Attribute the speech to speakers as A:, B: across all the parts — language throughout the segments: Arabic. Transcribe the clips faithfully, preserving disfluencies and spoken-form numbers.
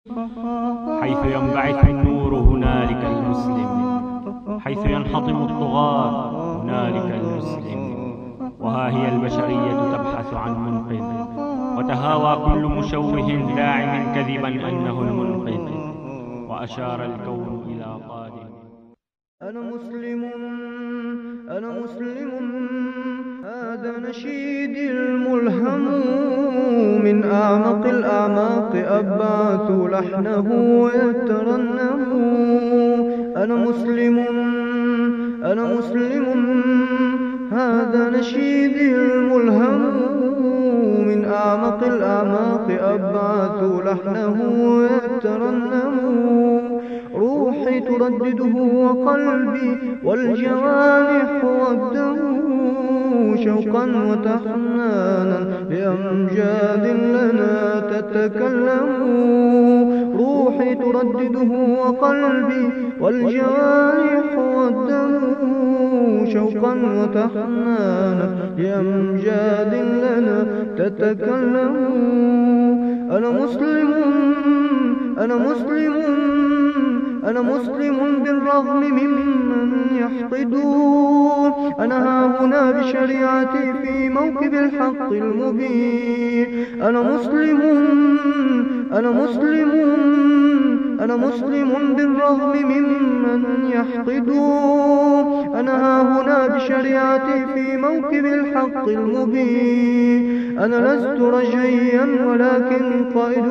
A: حيث ينبعث النور هنالك المسلم، حيث ينحطم الطغاة هنالك المسلم. وها هي البشرية تبحث عن منقذ، وتهاوى كل مشوه زاعم كذبا أنه المنقذ، وأشار الكون إلى قادم.
B: أنا مسلم أنا مسلم، هذا نشيدي الملهم، من أعمق الأعماق أبعث لحنه ويترنم. أنا مسلم أنا مسلم، هذا نشيدي الملهم، من أعمق الأعماق أبعث لحنه ويترنم. روحي تردده وقلبي والجوارح والدم، شوقا وتحنانا بأمجاد لنا تتكلم. روحي تردده وقلبي والجوارح والدم، شوقا وتحنانا بأمجاد لنا تتكلم. أنا مسلم أنا مسلم أنا مسلم بالرغم ممن يحقدون. أنا هاهنا بشريعتي في موكب الحق المبين. أنا مسلم أنا مسلم أنا مسلم بالرغم ممن يحقدون. أنا هاهنا بشريعتي في موكب الحق المبين. أنا لست رجعيا ولكن قائد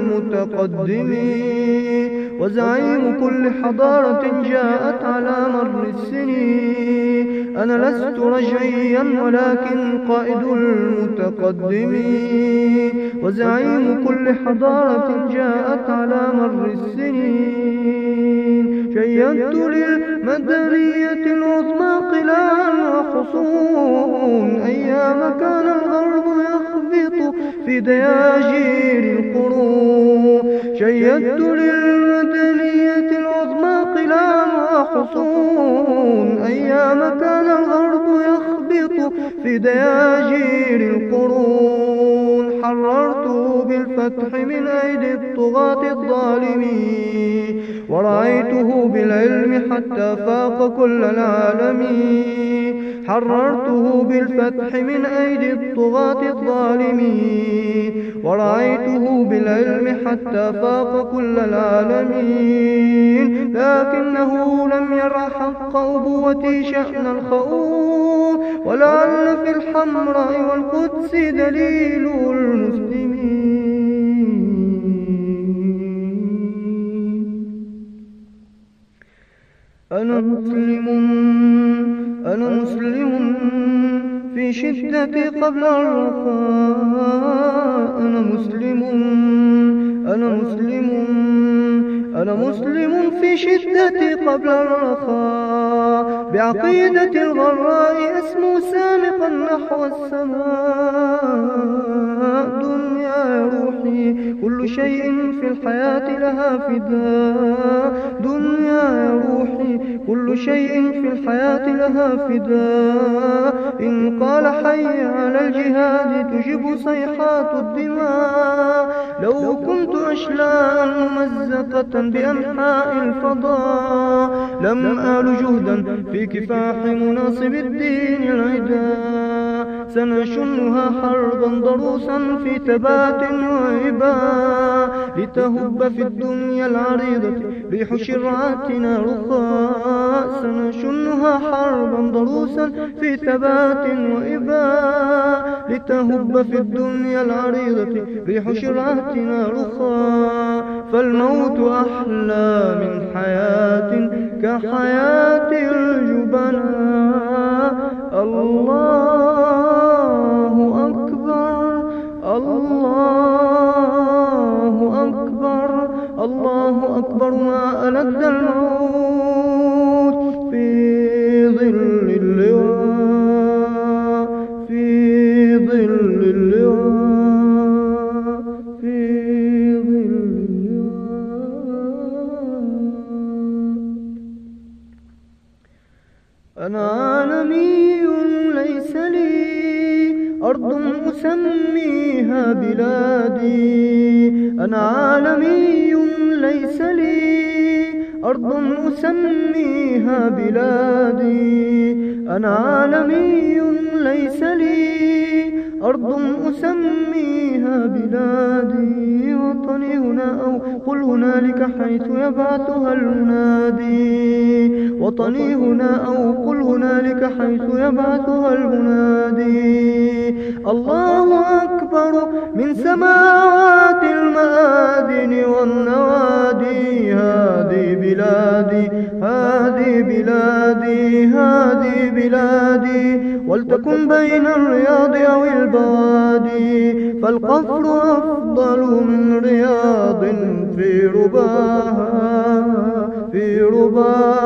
B: المتقدمين، وزعيم كل حضارة جاءت على مر السنين. أنا لست رجعيا ولكن قائد المتقدمين، وزعيم كل حضارة جاءت على مر السنين. شيدت للمدنية العظمى قلاعا وحصون، أيام كان الغرب يخبط في دياجير القرون. شيدت للمدنية العظمى قلاعا وحصون، أيام كان الغرب يخبط في دياجير القرون. حررته بالفتح من أيدي الطغاة الظالمين، ورأيته بالعلم حتى فاق كل العالمين. حررته بالفتح من أيدي الطغاة الظالمين، ورأيته بالعلم حتى فاق كل العالمين. لكنه لم ير حق أبوتي شأن الخؤون، ولعل في الحمراء والقدس دليل المسلمين. أنا مسلم أنا مسلم في شدتي قبل الرخاء. أنا مسلم أنا مسلم أنا مسلم في شدتي قبل الرخاء. بعقيدة الغراء أسمو سامقا نحو السماء. دنيا يا روحي كل شيء في الحياة لها فداء. دنيا يا روحي كل شيء في الحياة لها فداء. إن قال حي على الجهاد تجب صيحات الدماء. لو كنت أشلاء ممزقة بأنحاء الفضاء، لم آل جهدا في كفاح مناصب الدين العداء. سنشنها حربا ضروسا في ثبات وإباء، لتهب في الدنيا العريضة ريح شرعاتنا رخاء. سنشنها حربا ضروسا في ثبات وإباء، لتهب في الدنيا العريضة ريح شرعاتنا رخاء. فالموت أحلى من حياة كحياة الجبناء. الله أكبر الله أكبر الله أكبر. ما ألد الموت في ظل اللواء في ظل اللواء في ظل اللواء. أنا عالمي ليس لي أرض أسميها بلادي. أنا عالمي أرض أسميها بلادي. أنا عالمي ليس لي أرض أسميها بلادي. وطني هنا أو قل هنالك حيث يبعثها المنادي. وطني هنا أو قل هنالك حيث يبعثها المنادي. الله أكبر من سماوات المآذن والنوادي. هذه بلادي هذه بلادي هذه بلادي. ولتكن بين الرياض أو البوادي. فالقفر أفضل من رياض في رباها في رباها